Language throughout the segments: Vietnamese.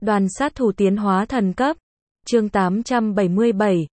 Đoàn sát thủ tiến hóa thần cấp. Chương 877,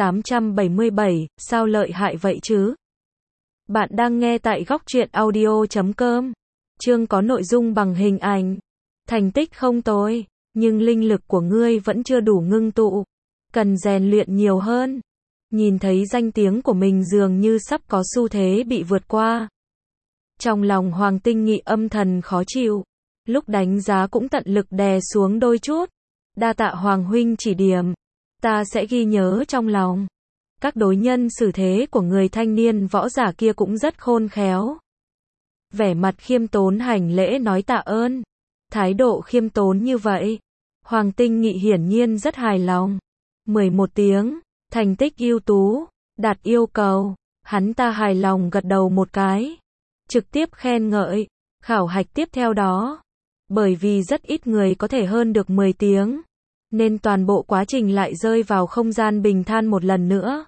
C877, sao lợi hại vậy chứ? Bạn đang nghe tại góc truyện audio.com. Chương có nội dung bằng hình ảnh. Thành tích không tồi, nhưng linh lực của ngươi vẫn chưa đủ ngưng tụ. Cần rèn luyện nhiều hơn. Nhìn thấy danh tiếng của mình dường như sắp có xu thế bị vượt qua. Trong lòng Hoàng Tinh Nghị âm thầm khó chịu. Lúc đánh giá cũng tận lực đè xuống đôi chút. Đa tạ Hoàng huynh chỉ điểm. Ta sẽ ghi nhớ trong lòng. Các đối nhân xử thế của người thanh niên võ giả kia cũng rất khôn khéo. Vẻ mặt khiêm tốn hành lễ nói tạ ơn. Thái độ khiêm tốn như vậy. Hoàng Tinh Nghị hiển nhiên rất hài lòng. 11 tiếng, thành tích ưu tú, đạt yêu cầu. Hắn ta hài lòng gật đầu một cái. Trực tiếp khen ngợi. Khảo hạch tiếp theo đó. Bởi vì rất ít người có thể hơn được 10 tiếng. Nên toàn bộ quá trình lại rơi vào không gian bình than một lần nữa.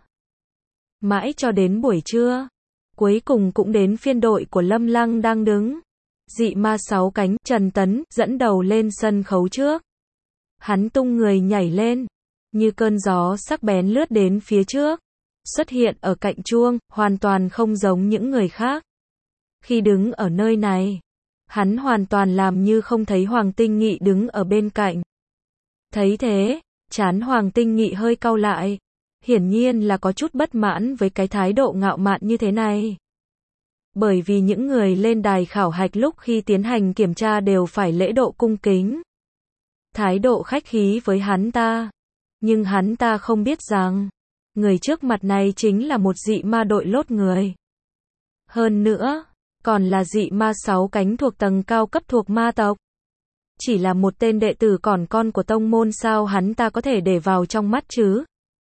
Mãi cho đến buổi trưa. Cuối cùng cũng đến phiên đội của Lâm Lăng đang đứng. Dị ma 6 cánh, Trần Tấn, dẫn đầu lên sân khấu trước. Hắn tung người nhảy lên. Như cơn gió sắc bén lướt đến phía trước. Xuất hiện ở cạnh chuông, hoàn toàn không giống những người khác. Khi đứng ở nơi này, hắn hoàn toàn làm như không thấy Hoàng Tinh Nghị đứng ở bên cạnh. Thấy thế, trán Hoàng Tinh Nghị hơi cau lại. Hiển nhiên là có chút bất mãn với cái thái độ ngạo mạn như thế này. Bởi vì những người lên đài khảo hạch lúc khi tiến hành kiểm tra đều phải lễ độ cung kính. Thái độ khách khí với hắn ta. Nhưng hắn ta không biết rằng, người trước mặt này chính là một dị ma đội lốt người. Hơn nữa, còn là dị ma 6 cánh thuộc tầng cao cấp thuộc ma tộc. Chỉ là một tên đệ tử còn con của tông môn sao hắn ta có thể để vào trong mắt chứ?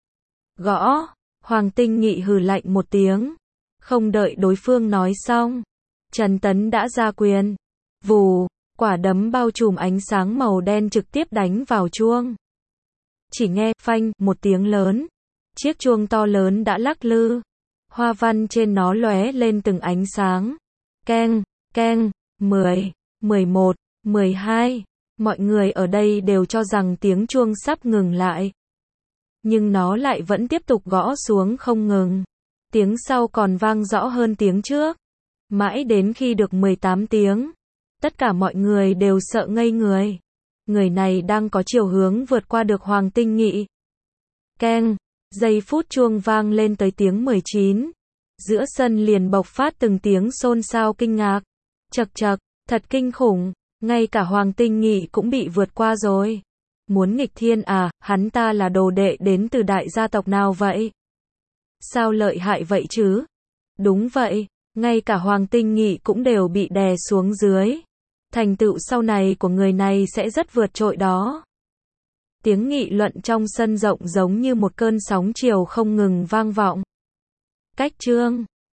Gõ, Hoàng Tinh Nghị hừ lạnh một tiếng. Không đợi đối phương nói xong. Trần Tấn đã ra quyền. Vù, quả đấm bao trùm ánh sáng màu đen trực tiếp đánh vào chuông. Chỉ nghe, phanh, một tiếng lớn. Chiếc chuông to lớn đã lắc lư. Hoa văn trên nó lóe lên từng ánh sáng. Keng, keng, 10, 11, 12. Mọi người ở đây đều cho rằng tiếng chuông sắp ngừng lại. Nhưng nó lại vẫn tiếp tục gõ xuống không ngừng. Tiếng sau còn vang rõ hơn tiếng trước. Mãi đến khi được 18 tiếng. Tất cả mọi người đều sợ ngây người. Người này đang có chiều hướng vượt qua được Hoàng Tinh Nghị. Keng, giây phút chuông vang lên tới tiếng 19. Giữa sân liền bộc phát từng tiếng xôn xao kinh ngạc. Chậc chậc, thật kinh khủng. Ngay cả Hoàng Tinh Nghị cũng bị vượt qua rồi. Muốn nghịch thiên à, hắn ta là đồ đệ đến từ đại gia tộc nào vậy? Sao lợi hại vậy chứ? Đúng vậy, ngay cả Hoàng Tinh Nghị cũng đều bị đè xuống dưới. Thành tựu sau này của người này sẽ rất vượt trội đó. Tiếng nghị luận trong sân rộng giống như một cơn sóng chiều không ngừng vang vọng. Cách chương